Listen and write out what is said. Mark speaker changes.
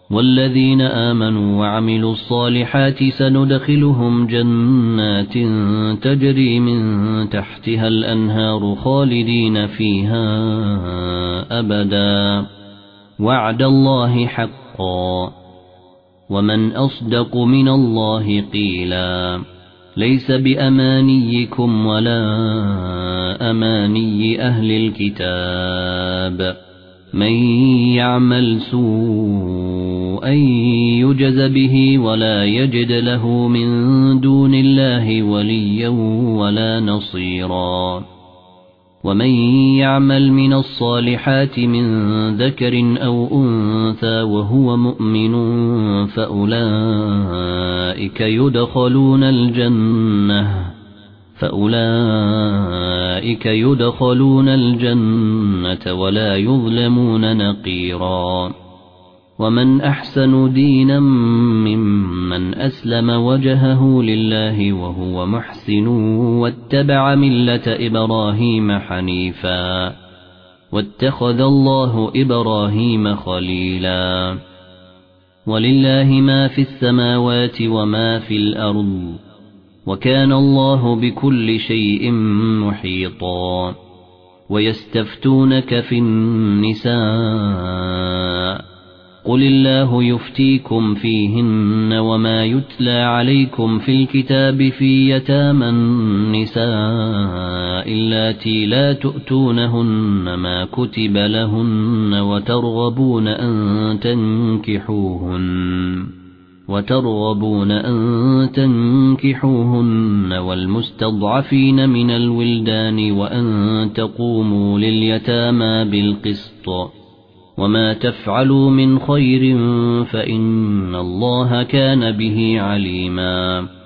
Speaker 1: والذين آمنوا وعملوا الصالحات سندخلهم جنات تجري من تحتها الأنهار خالدين فيها أبدا وعد الله حقا ومن أصدق من الله قيلا ليس بأمانيكم ولا أماني أهل الكتاب من يعمل سوءا يجز به ولا يجد له من دون الله وليا ولا نصيرا ومن يعمل من الصالحات من ذكر أو أنثى وهو مؤمن فأولئك يدخلون الجنة ولا يظلمون نقيرا ومن أحسن دينا ممن أسلم وجهه لله وهو محسن واتبع ملة إبراهيم حنيفا واتخذ الله إبراهيم خليلا ولله ما في السماوات وما في الأرض وكان الله بكل شيء محيطا ويستفتونك في النساء قل الله يفتيكم فيهن وما يتلى عليكم في الكتاب في يتامى النساء اللاتي لا تؤتونهن ما كتب لهن وترغبون أن تنكحوهن والمستضعفين من الولدان وأن تقوموا لليتامى بالقسط وما تفعلوا من خير فإن الله كان به عليما